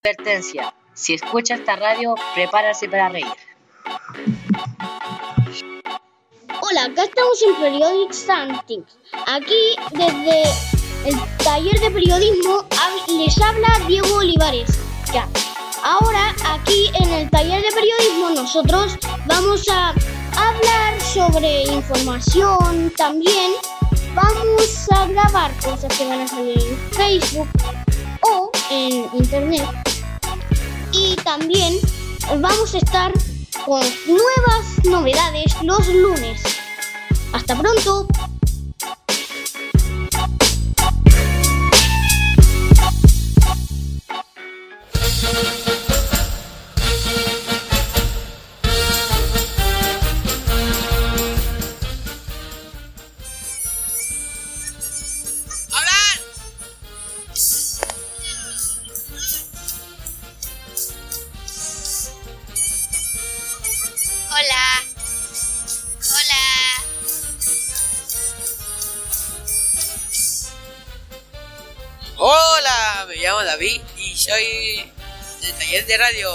Advertencia: si escucha esta radio, prepárase para reír. Hola, acá estamos en Periodic Something. Aquí, desde el taller de periodismo, les habla Diego Olivares. Ya. Ahora, aquí en el taller de periodismo, nosotros vamos a hablar sobre información. También vamos a grabar cosas que van a salir en Facebook o en internet. Y también vamos a estar con nuevas novedades los lunes. Hasta pronto. Hola. Hola, me llamo David y soy del taller de radio.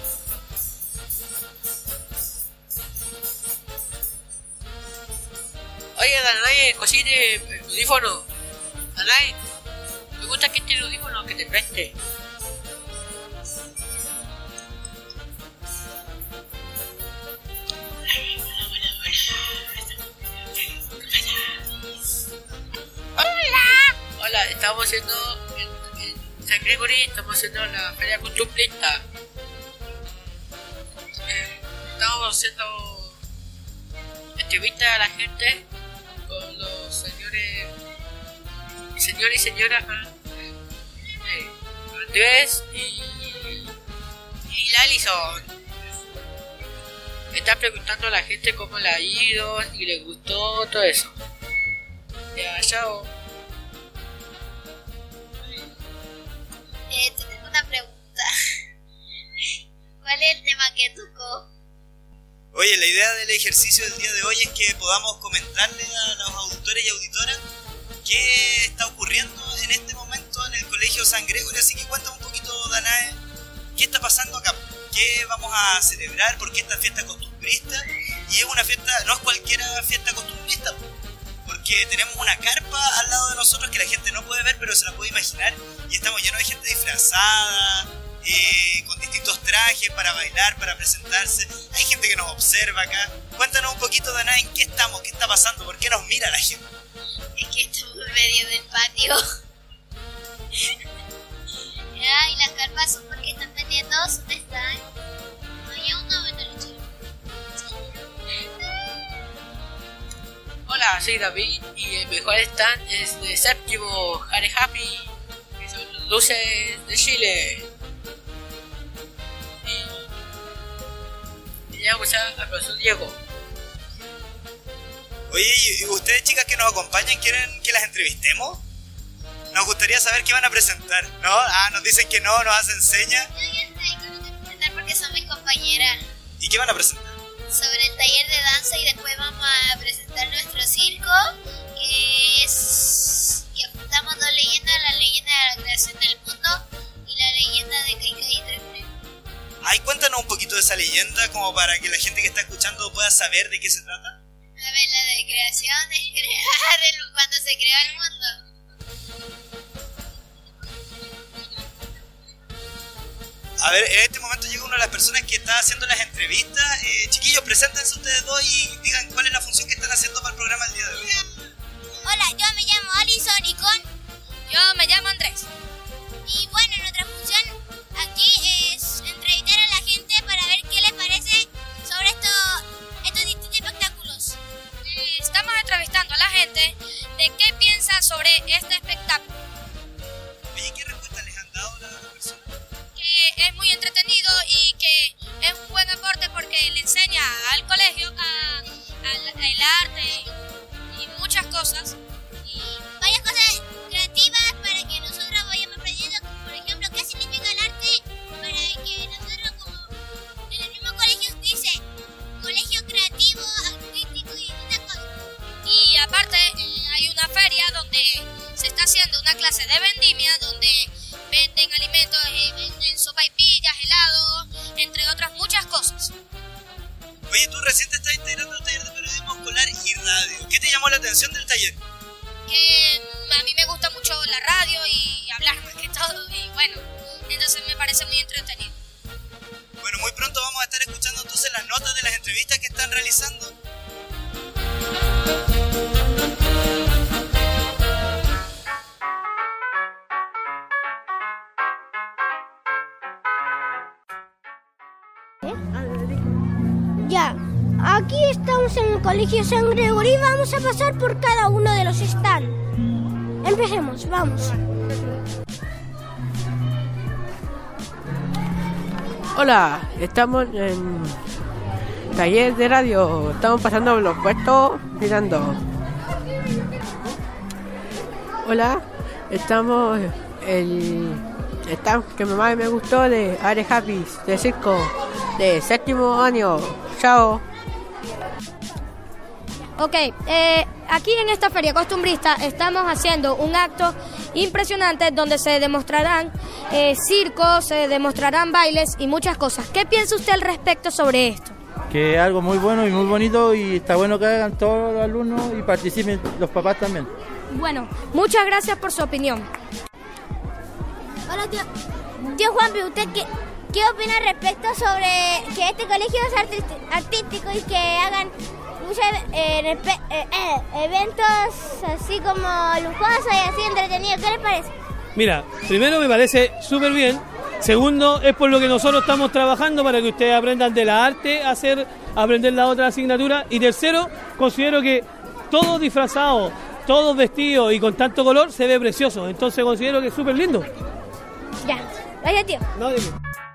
Oye, Danay, cocine el audífono. Danay, me gusta que este audífono que te preste. Hola, estamos haciendo en San Gregory, estamos haciendo la feria costumbrista. Estamos haciendo entrevistas a la gente con los señores y señoras Andrés y Alison. Están preguntando a la gente cómo le ha ido, si les gustó, todo eso. Ya, chao. Te tengo una pregunta. ¿Cuál es el tema que tocó? Oye, la idea del ejercicio del día de hoy es que podamos comentarle a los auditores y auditoras qué está ocurriendo en este momento en el Colegio San Gregorio. Así que cuéntame un poquito, Danae, qué está pasando acá, qué vamos a celebrar, por qué esta fiesta costumbrista. Y es una fiesta, no es cualquiera fiesta costumbrista, porque tenemos una carpa al lado de nosotros que la gente no puede ver, pero se la puede imaginar, y estamos llenos de gente disfrazada, con distintos trajes para bailar, para presentarse. Hay gente que nos observa acá. Cuéntanos un poquito, Dana, en qué estamos, qué está pasando, por qué nos mira la gente. Es que estamos en medio del patio. Y las carpas son porque están vendiendo. ¿Dónde están? No hay uno, bueno, Hola, soy David y el mejor stand es de séptimo Jare Happy, que son los luces de Chile. Y ya vamos al profesor Diego. Oye, ¿y ustedes, chicas que nos acompañan, quieren que las entrevistemos? Nos gustaría saber qué van a presentar, ¿no? Nos dicen que no, nos hacen señas. No, yo sé que no te presentar porque son mis compañeras. ¿Y qué van a presentar? Sobre el taller de danza, y después vamos a presentar nuestro circo, que juntamos dos leyendas: la leyenda de la creación del mundo y la leyenda de Kaikai y Trefre. Ay, cuéntanos un poquito de esa leyenda, como para que la gente que está escuchando pueda saber de qué se trata. A ver, la de creación es crear cuando se creó el mundo. A ver, en este momento llega una de las personas que está haciendo las entrevistas. Chiquillos, preséntense ustedes dos y digan cuál es la función que están haciendo para el programa del día de hoy. Hola, yo me llamo Alison y yo me llamo Andrés. Y bueno, nuestra función aquí es entrevistar a la gente para ver qué les parece sobre estos distintos espectáculos. Estamos entrevistando a la gente de qué piensan sobre este espectáculo. Oye, ¿qué respuesta les han dado las personas? Que es muy entretenido y que es un buen aporte porque le enseña al colegio al arte y muchas cosas. Y varias cosas creativas para que nosotros vayamos aprendiendo, por ejemplo, parece muy entretenido. Bueno, muy pronto vamos a estar escuchando entonces las notas de las entrevistas que están realizando. Ya, aquí estamos en el Colegio San Gregorio y vamos a pasar por cada uno de los stands. Empecemos, vamos. Hola, estamos en taller de radio. Estamos pasando los puestos mirando. Hola, estamos el stand que más me gustó de Are Happy, de circo, de 7º año. Chao. Ok, aquí en esta feria costumbrista estamos haciendo un acto impresionante donde se demostrarán circos, se demostrarán bailes y muchas cosas. ¿Qué piensa usted al respecto sobre esto? Que es algo muy bueno y muy bonito y está bueno que hagan todos los alumnos y participen los papás también. Bueno, muchas gracias por su opinión. Hola, tío Juanpi, ¿usted qué opina al respecto sobre que este colegio es artístico y que hagan muchos eventos así como lujosos y así entretenidos? ¿Qué les parece? Mira, primero me parece súper bien. Segundo, es por lo que nosotros estamos trabajando para que ustedes aprendan de la arte, aprender la otra asignatura. Y tercero, considero que todos disfrazados, todos vestidos y con tanto color se ve precioso. Entonces considero que es súper lindo. Ya, gracias, tío. No, dime.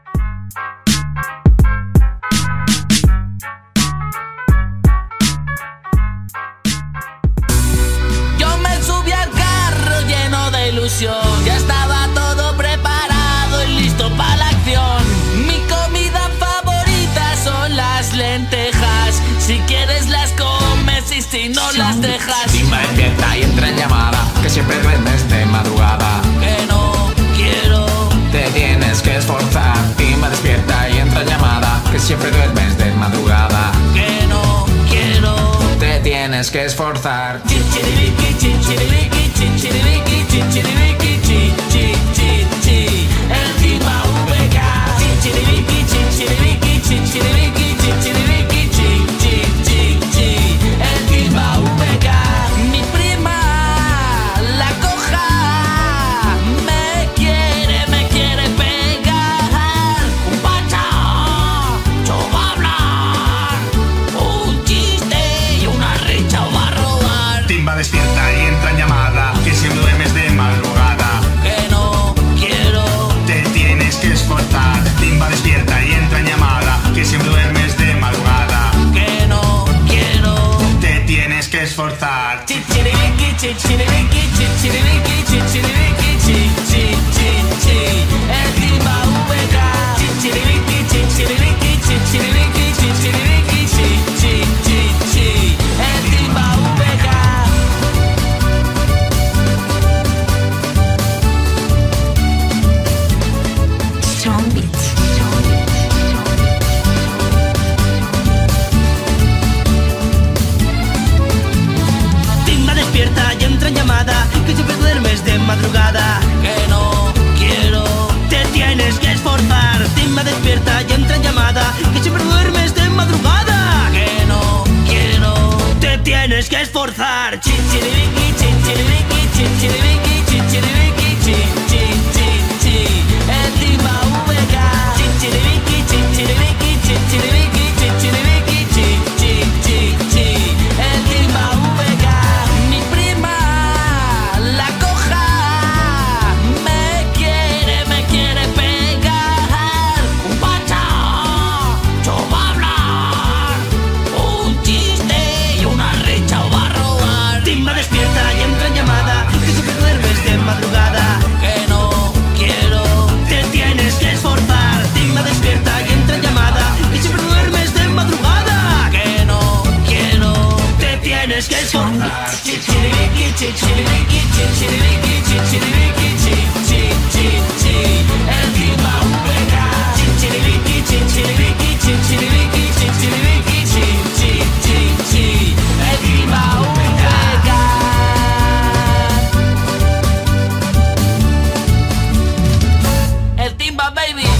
Ilusión, ya estaba todo preparado y listo para la acción. Mi comida favorita son las lentejas. Si quieres las comes y si no las dejas. Timba despierta y entra en llamada, que siempre duermes de madrugada. Que no quiero, te tienes que esforzar. Timba despierta y entra en llamada, que siempre duermes de madrugada. Que no quiero, te tienes que esforzar. Chichiribiki, chichiribiki, chichiribiki, chichiribiki, chi, chi, chi, chi. El Timba VK. Chichiribiki, chichiribiki, chichiribiki, chichiribiki, chi, chi, chi, chi. El Timba VK. Mi prima, la coja, me quiere pegar. Un pacha, yo va a hablar. Un chiste y una richa va a robar. Timba despierta y entra en llamada, que siempre duermes de madrugada. Que no quiero, te tienes que esforzar. Timba despierta y entra en llamada, que siempre duermes de madrugada. Que no quiero, te tienes que esforzar. Chichiribiki, chichiribiki, chichiribiki, chichiribiki, chi, chi, chi, chi. El Timba VK. Chichiribiki, chichiribiki, chichiribiki, chichiribiki, chi, chi, chi, chi. El Timba VK. Timba despierta y entra en llamada, que siempre duermes de madrugada. Que no quiero, te tienes que esforzar. Timba despierta y entra en llamada, que siempre duermes de madrugada. Que no quiero, te tienes que esforzar. Chichiribiki, chichiribiki, chichiribiki, chichiribiki, chi, chi, chi, chi. El Timba VK. Chichiribiki, chichiribiki, chichiribiki, chichiribiki, chi, chi, chi, chi. El Timba VK. Mi prima, la coja, me quiere pegar. Un pacha, yo va a hablar. Un chiste y una richa va a robar. Timba despierta y entra en llamada, que siempre duermes de madrugada. Que no quiero, te tienes que esforzar. Timba despierta y entra en llamada, que siempre duermes de madrugada. Que no quiero, te tienes que esforzar. Chichiribiki, chichiribiki, chichiribiki, chichiribiki, chi, chi, chi, chi. El Timba VK. Chichiribiki, chichiribiki, chichiribiki, chichiribiki, chi, chi, chi, chi. El Timba VK. El Timba baby.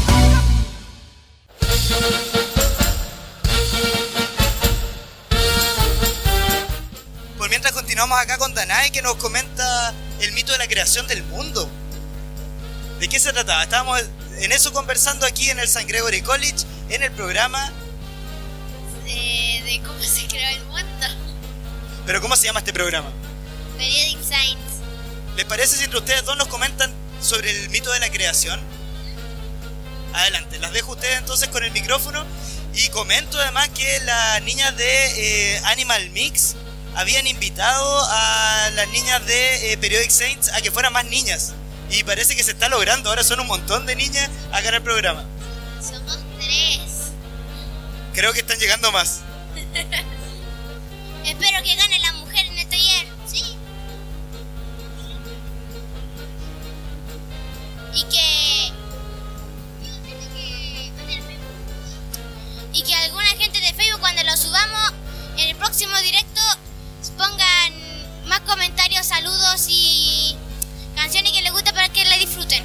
con Danae, que nos comenta el mito de la creación del mundo. ¿De qué se trataba? Estábamos en eso conversando aquí en el St. Gregory College, en el programa... de cómo se creó el mundo. ¿Pero cómo se llama este programa? Periodic Science. ¿Les parece si entre ustedes dos nos comentan sobre el mito de la creación? Adelante, las dejo ustedes entonces con el micrófono. Y comento además que las niñas de Animal Mix habían invitado a las niñas de Periodic Science a que fueran más niñas. Y parece que se está logrando, ahora son un montón de niñas acá en el programa. Somos 3. Creo que están llegando más. Espero que gane la mujer en el taller, ¿sí? Y que alguna gente de Facebook, cuando lo subamos en el próximo directo, pongan más comentarios, saludos y canciones que les gusta para que la disfruten.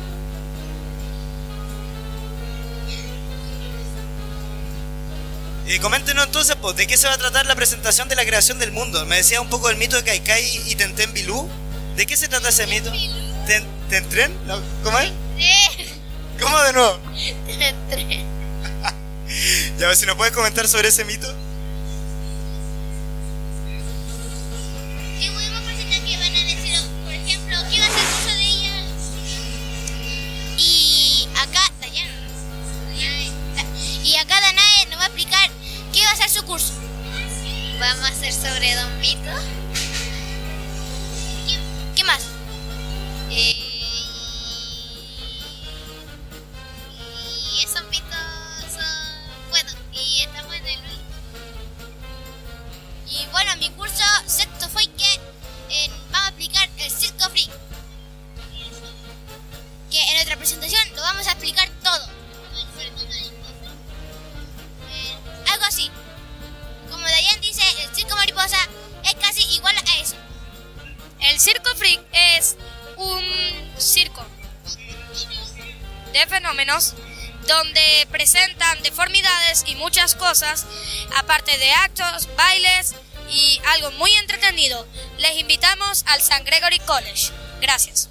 Coméntenos entonces, pues, ¿de qué se va a tratar la presentación de la creación del mundo? Me decía un poco del mito de Kaikai y Tenten Bilú. ¿De qué se trata ese mito? ¿Tentren? ¿No? ¿Cómo es? ¿Cómo de nuevo? Tentren. Ya, a ver si nos puedes comentar sobre ese mito. Y podemos presentar que van a decir, por ejemplo, qué va a ser el curso de ella. Y acá Danae nos va a explicar qué va a ser su curso. Vamos a hacer sobre Don Vito. ¿Qué más? Y esos mitos son buenos. Y estamos en el... Y bueno, mi curso sexto fue que vamos a explicar el Circo Freak. Que en nuestra presentación lo vamos a explicar todo. Algo así. Como Dayan dice, el circo mariposa es casi igual a eso. El Circo Freak es un circo de fenómenos donde presentan deformidades y muchas cosas, aparte de actos, bailes y algo muy entretenido. Les invitamos al St. Gregory College. Gracias.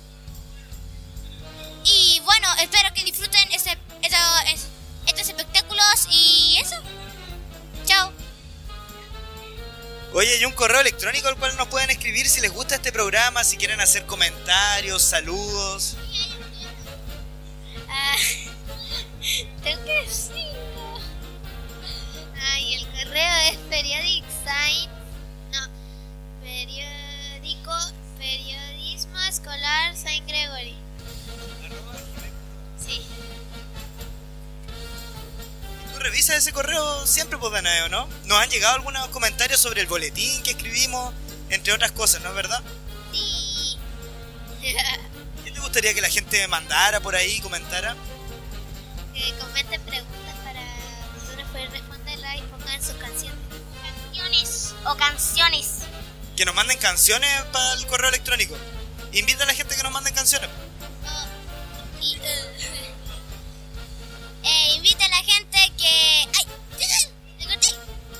Y bueno, espero que disfruten estos espectáculos y eso. Chao. Oye, hay un correo electrónico al cual nos pueden escribir si les gusta este programa, si quieren hacer comentarios, saludos. Tengo que decirlo. Ay, el correo es Periodic Science. No, Periodismo Escolar St. Gregory. Sí. ¿Tú revisas ese correo siempre, pues, Danae, o no? Nos han llegado algunos comentarios sobre el boletín que escribimos, entre otras cosas, ¿no es verdad? Sí. ¿Qué te gustaría que la gente mandara por ahí, comentara? Que comenten preguntas para nosotros poder responderlas y pongan sus canciones. Canciones. Que nos manden canciones para el correo electrónico. Invita a la gente que nos manden canciones. Invita a la gente que... ¡Ay! ¡Me corté!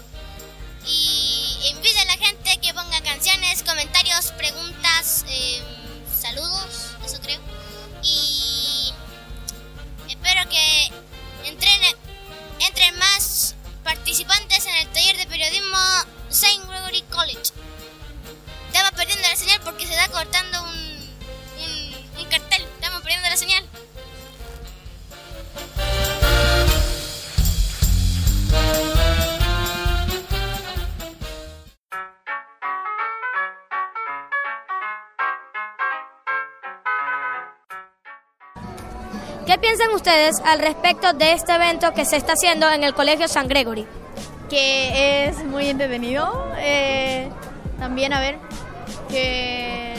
Y invita a la gente que ponga canciones, comentarios, preguntas, saludos, eso creo. Y espero que entren más participantes en el taller de periodismo St. Gregory College. Estamos perdiendo la señal porque se está cortando un cartel. Estamos perdiendo la señal. ¿Qué piensan ustedes al respecto de este evento que se está haciendo en el Colegio St. Gregory? Que es muy entretenido. También, a ver, que...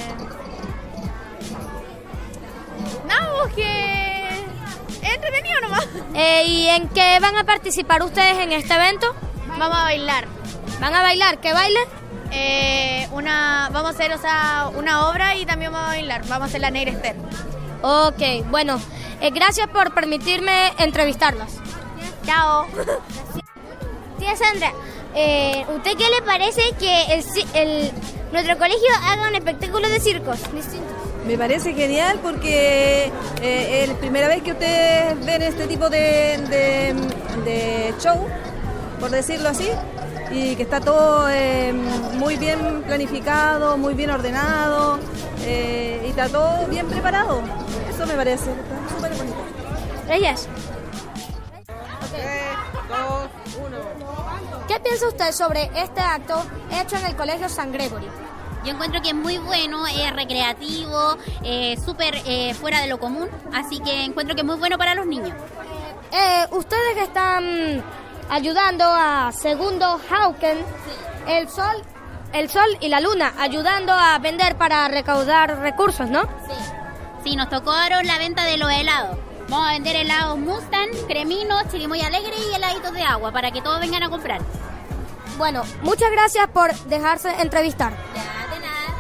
No, que... es entretenido nomás. ¿Y en qué van a participar ustedes en este evento? Vamos a bailar. ¿Van a bailar? ¿Qué baile? Vamos a hacer, una obra y también vamos a bailar. Vamos a hacer la Negra Esther. Ok, bueno, gracias por permitirme entrevistarlas. Chao. Tía Sandra, ¿usted qué le parece que nuestro colegio haga un espectáculo de circos distintos? Me parece genial porque es la primera vez que ustedes ven este tipo de show, por decirlo así, y que está todo muy bien planificado, muy bien ordenado y está todo bien preparado. Eso me parece, está súper bonito. Gracias. 3, 2, 1. ¿Qué piensa usted sobre este acto hecho en el Colegio San Gregory? Yo encuentro que es muy bueno, es recreativo, súper fuera de lo común, así que encuentro que es muy bueno para los niños. Ustedes que están ayudando a Segundo Hauken, el sol y la luna, ayudando a vender para recaudar recursos, ¿no? Sí, nos tocó ahora la venta de los helados. Vamos a vender helados Mustang, creminos, chirimoy alegre y heladitos de agua para que todos vengan a comprar. Bueno, muchas gracias por dejarse entrevistar. Ya, de nada.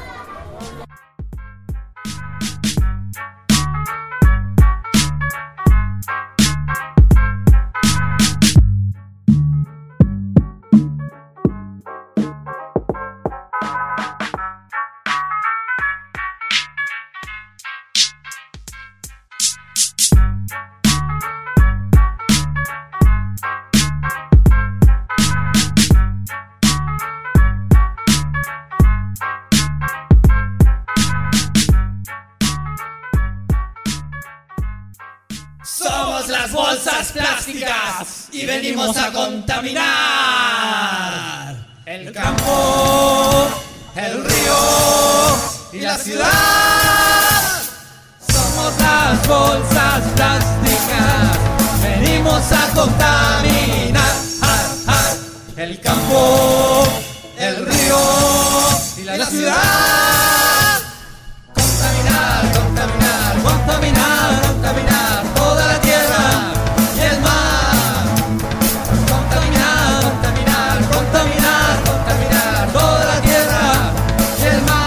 Somos las bolsas plásticas y venimos a contaminar el campo, el río y la ciudad. Somos las bolsas plásticas, venimos a contaminar el campo, el río y la ciudad. Contaminar, contaminar, contaminar, contaminar toda la tierra y el mar. Contaminar, contaminar, contaminar, contaminar toda la tierra y el mar.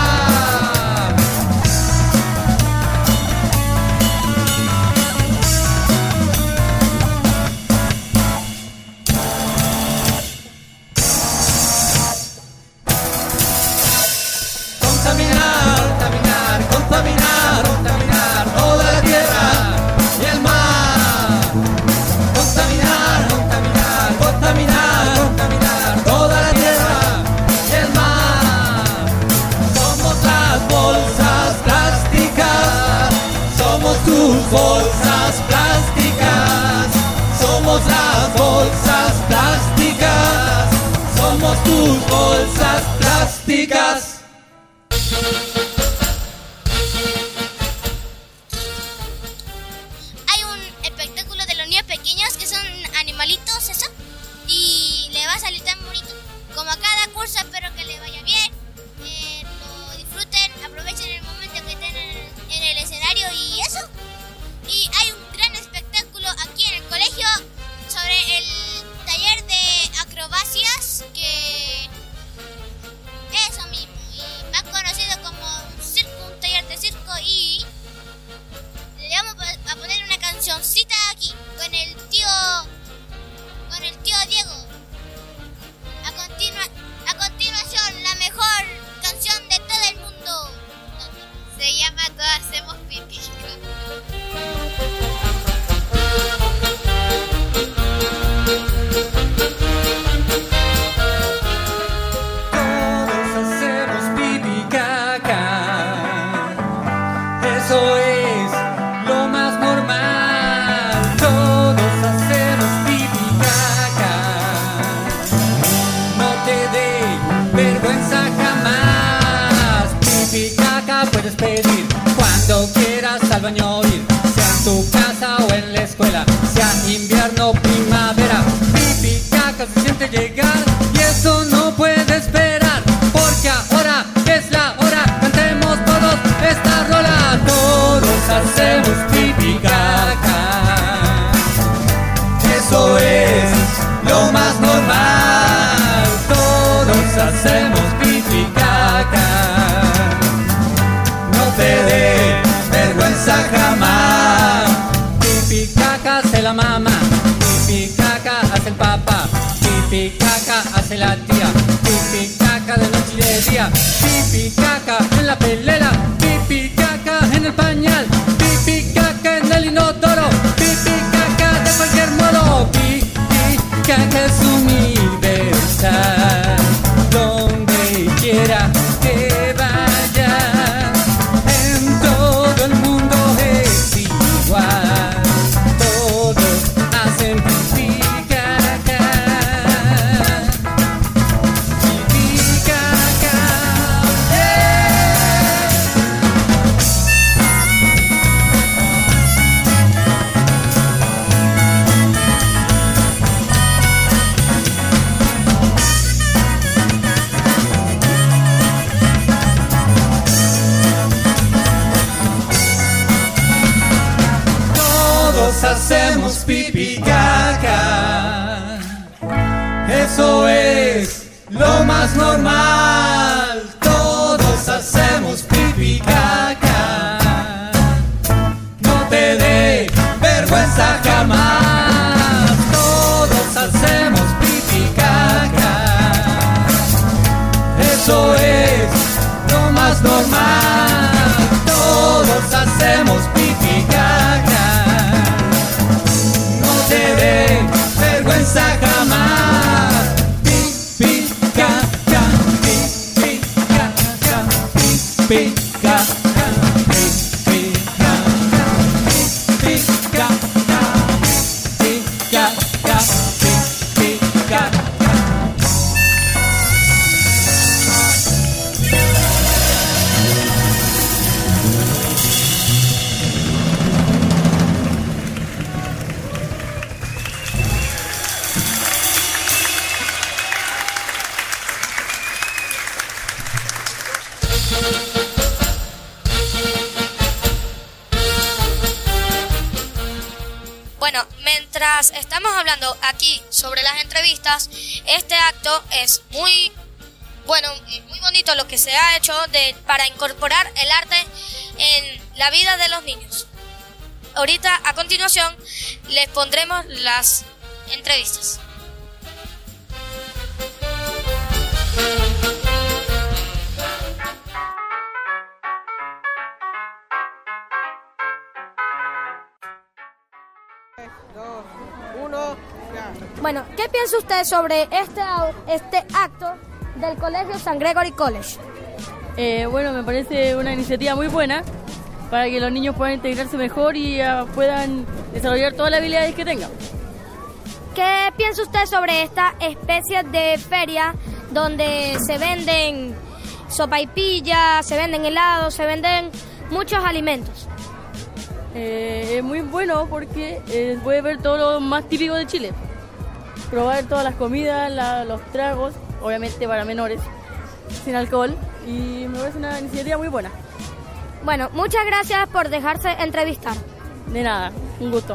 Contaminar, contaminar, contaminar, contaminar toda la tierra y el mar. Contaminar, contaminar, contaminar, contaminar toda la tierra y el mar. Somos las bolsas plásticas, somos tus bolsas plásticas. Somos las bolsas plásticas, somos tus bolsas plásticas. Hay un espectáculo de los niños pequeños que son animalitos, eso, y le va a salir tan bonito. Como a cada curso, espero que le vaya bien, lo disfruten, aprovechen el momento que estén en el escenario y eso. Y hay un gran espectáculo aquí en el colegio sobre el taller de acrobacias, que eso mismo, y más conocido como un circo, un taller de circo, y le vamos a poner una cancioncita aquí con el tío Diego. A continuación, la mejor canción de todo el mundo. Se llama Todas hacemos pipí. Todos hacemos pipí caca, eso es lo más normal. Todos hacemos pipí caca, no te dé vergüenza jamás. Pipí caca puedes pedir cuando quieras al baño ir, sea en tu casa o en la escuela, sea invierno o primavera. Pipí caca se siente llegar y eso no puede esperar, porque ahora es la hora, cantemos todos esta rola. Todos hacemos pipí caca, eso es lo más normal. Todos hacemos pipí caca, no te dé vergüenza jamás. Pipí caca hace la mamá, pipí caca hace el papá, pipí caca hace la tía, pipí caca de noche y de día. Pipi caca en la pelera, pipi caca en el pañal, pipi caca en el inodoro, pipi caca de cualquier modo. Pipi caca es universal, donde quiera que vaya, en todo el mundo es igual, todos hacen pipi caca, pipi caca, todos hacemos pipi caca, eso es lo más normal, todos hacemos pipi caca, no te dé vergüenza jamás, todos hacemos pipi caca, eso es lo más normal, todos hacemos pipi caca, no te dé vergüenza jamás. Pipi caca, pipi caca, pipi caca, pipi caca, pipi caca, pipi caca, pipi caca. Bueno, mientras estamos hablando aquí sobre las entrevistas, este acto es muy bueno y muy bonito lo que se ha hecho para incorporar el arte en la vida de los niños. Ahorita, a continuación, les pondremos las entrevistas. Bueno, ¿qué piensa usted sobre este acto del Colegio St. Gregory College? Bueno, me parece una iniciativa muy buena para que los niños puedan integrarse mejor y puedan desarrollar todas las habilidades que tengan. ¿Qué piensa usted sobre esta especie de feria donde se venden sopaipillas, se venden helados, se venden muchos alimentos? Es muy bueno porque puede ver todo lo más típico de Chile. Probar todas las comidas, los tragos, obviamente para menores, sin alcohol, y me parece una iniciativa muy buena. Bueno, muchas gracias por dejarse entrevistar. De nada, un gusto.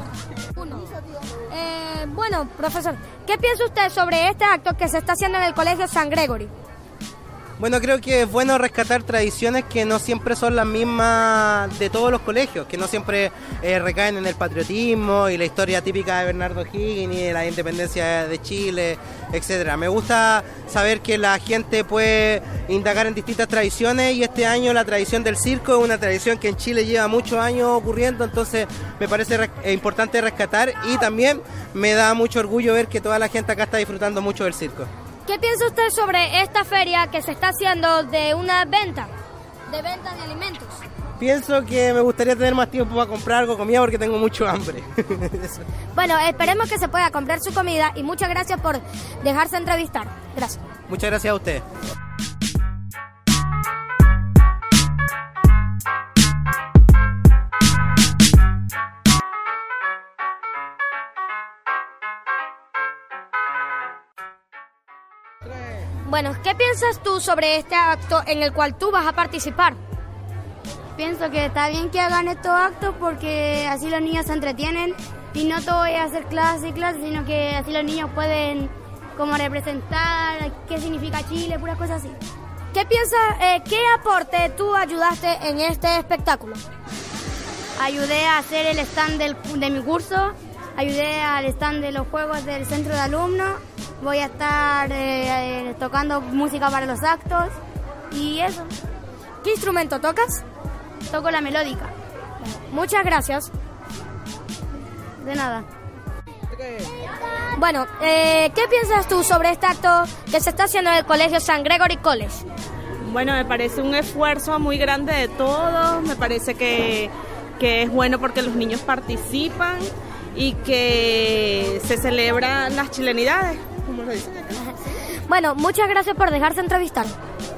Bueno, profesor, ¿qué piensa usted sobre este acto que se está haciendo en el Colegio St. Gregory? Bueno, creo que es bueno rescatar tradiciones que no siempre son las mismas de todos los colegios, que no siempre recaen en el patriotismo y la historia típica de Bernardo O'Higgins y de la independencia de Chile, etcétera. Me gusta saber que la gente puede indagar en distintas tradiciones y este año la tradición del circo es una tradición que en Chile lleva muchos años ocurriendo, entonces me parece importante rescatar y también me da mucho orgullo ver que toda la gente acá está disfrutando mucho del circo. ¿Qué piensa usted sobre esta feria que se está haciendo de una venta de alimentos? Pienso que me gustaría tener más tiempo para comprar algo de comida porque tengo mucho hambre. Bueno, esperemos que se pueda comprar su comida y muchas gracias por dejarse entrevistar. Gracias. Muchas gracias a usted. Bueno, ¿qué piensas tú sobre este acto en el cual tú vas a participar? Pienso que está bien que hagan estos actos porque así los niños se entretienen y no todo es hacer clase y clase, sino que así los niños pueden como representar qué significa Chile, puras cosas así. ¿Qué piensas, qué aporte tú ayudaste en este espectáculo? Ayudé a hacer el stand de mi curso, ayudé al stand de los juegos del centro de alumnos, voy a estar tocando música para los actos Y eso, ¿Qué instrumento tocas? toco la melódica. Muchas gracias. De nada. Bueno, ¿qué piensas tú sobre este acto que se está haciendo en el Colegio St. Gregory College? Bueno, me parece un esfuerzo muy grande de todos, me parece que es bueno porque los niños participan y que se celebran las chilenidades, como lo dicen acá. Bueno, muchas gracias por dejarse entrevistar.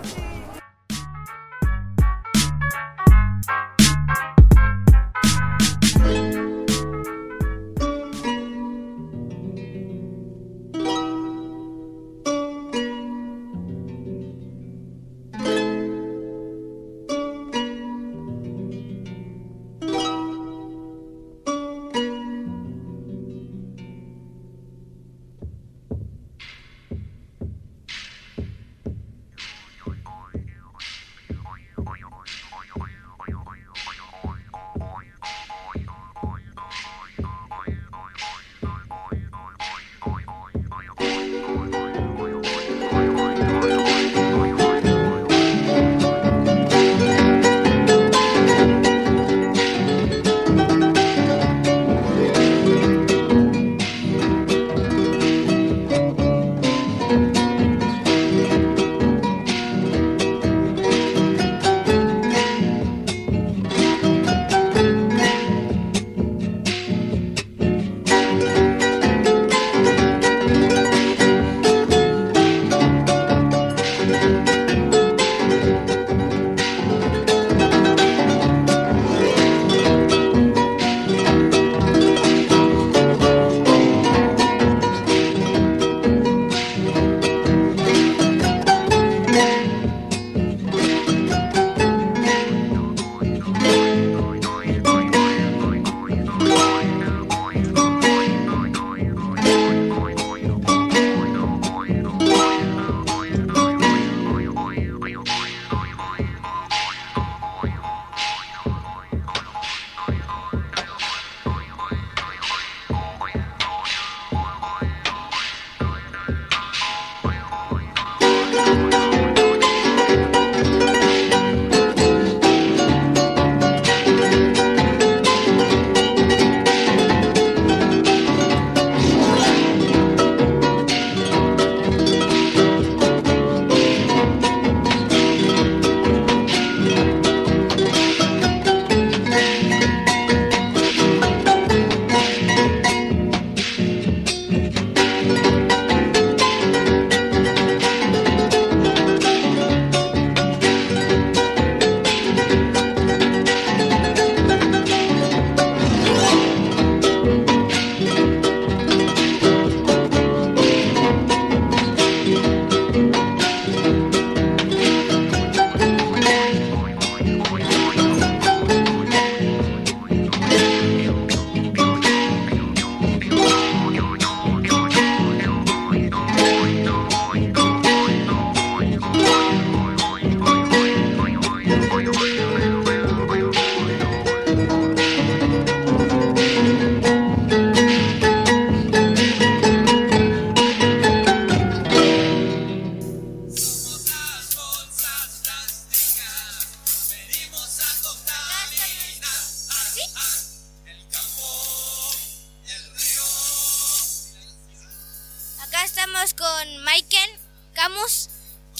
estamos con Michael Camus,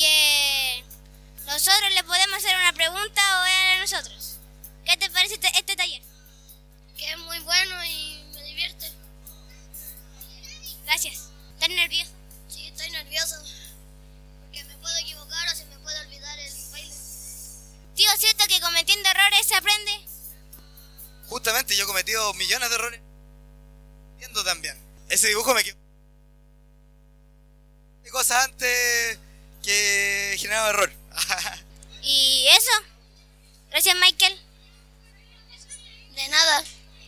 que nosotros le podemos hacer una pregunta o él a nosotros. ¿Qué te parece este taller? Que es muy bueno y me divierte. Gracias. ¿Estás nervioso? Sí, estoy nervioso. Porque me puedo equivocar o se me puede olvidar el baile. Tío, ¿cierto que cometiendo errores se aprende? Justamente yo he cometido millones de errores. Viendo también. Ese dibujo me equivocó. Hay cosas antes que generaba error. ¿Y eso? Gracias, Michael. De nada.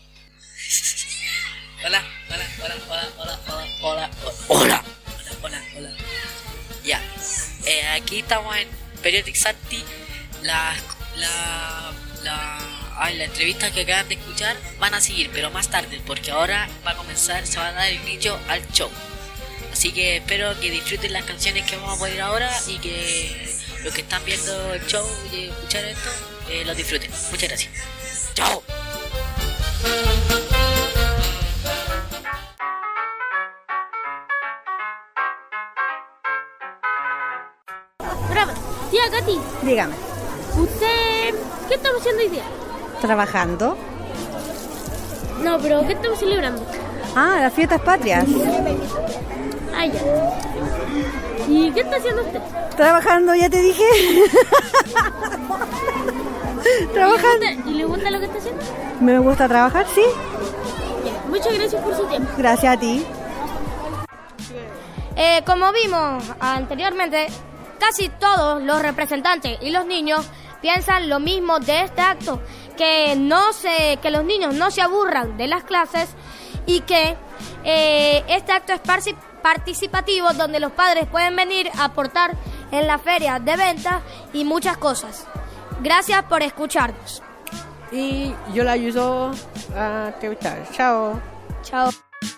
Hola. Ya. Aquí estamos en Periodic Santi. La entrevista que acaban de escuchar van a seguir, pero más tarde, porque ahora va a comenzar, se va a dar el inicio al show. Así que espero que disfruten las canciones que vamos a poner ahora y que los que están viendo el show y escuchar esto, lo disfruten. Muchas gracias. ¡Chao! Bravo. Tía Katy, Dígame. ¿usted qué estamos haciendo hoy día? ¿Trabajando? No, pero ¿qué estamos celebrando? Ah, las fiestas patrias. Ah, ya. ¿Y qué está haciendo usted? Trabajando, ya te dije. Trabajando. ¿Y le gusta lo que está haciendo? Me gusta trabajar, sí. Ya. Muchas gracias por su tiempo. Gracias a ti. Como vimos anteriormente, casi todos los representantes y los niños piensan lo mismo de este acto, que los niños no se aburran de las clases y que este acto es participativo, donde los padres pueden venir a aportar en la feria de ventas y muchas cosas. Gracias por escucharnos. Y yo la ayudo a entrevistar. Chao. Chao.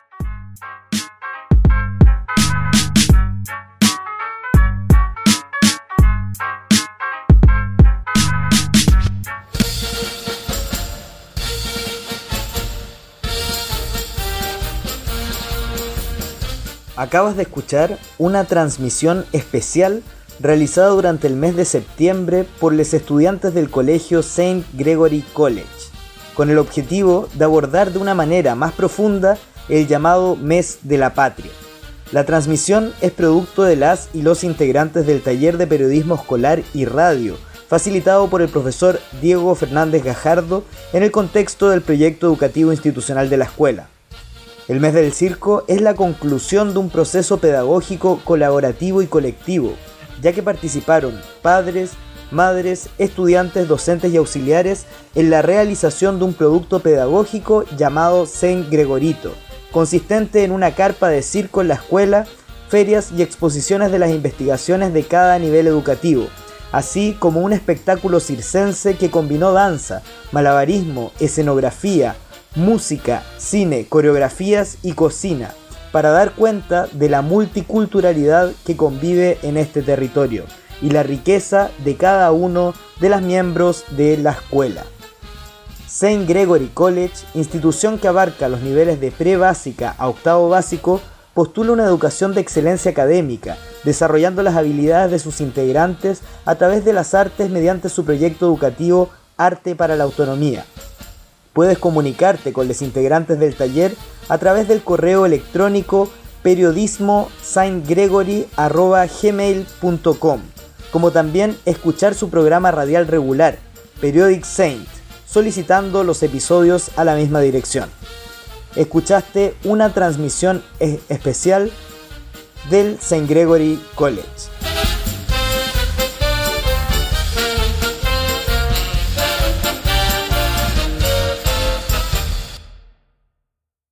Acabas de escuchar una transmisión especial realizada durante el mes de septiembre por los estudiantes del colegio St. Gregory College, con el objetivo de abordar de una manera más profunda el llamado Mes de la Patria. La transmisión es producto de las y los integrantes del taller de periodismo escolar y radio, facilitado por el profesor Diego Fernández Gajardo en el contexto del proyecto educativo institucional de la escuela. El mes del circo es la conclusión de un proceso pedagógico colaborativo y colectivo, ya que participaron padres, madres, estudiantes, docentes y auxiliares en la realización de un producto pedagógico llamado St. Gregorito, consistente en una carpa de circo en la escuela, ferias y exposiciones de las investigaciones de cada nivel educativo, así como un espectáculo circense que combinó danza, malabarismo, escenografía, música, cine, coreografías y cocina, para dar cuenta de la multiculturalidad que convive en este territorio y la riqueza de cada uno de los miembros de la escuela. St. Gregory College, institución que abarca los niveles de pre-básica a octavo básico, postula una educación de excelencia académica, desarrollando las habilidades de sus integrantes a través de las artes mediante su proyecto educativo Arte para la Autonomía. Puedes comunicarte con los integrantes del taller a través del correo electrónico periodismo.stgregory@gmail.com, como también escuchar su programa radial regular, Periodic Saint, solicitando los episodios a la misma dirección. Escuchaste una transmisión especial del St. Gregory College.